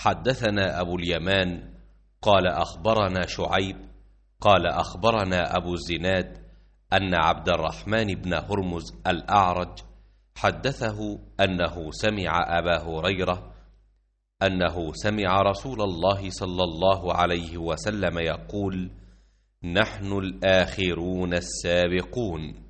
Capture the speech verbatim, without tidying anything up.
حدثنا أبو اليمان قال أخبرنا شعيب قال أخبرنا أبو الزناد أن عبد الرحمن بن هرمز الأعرج حدثه أنه سمع أبا هريرة أنه سمع رسول الله صلى الله عليه وسلم يقول: نحن الآخرون السابقون.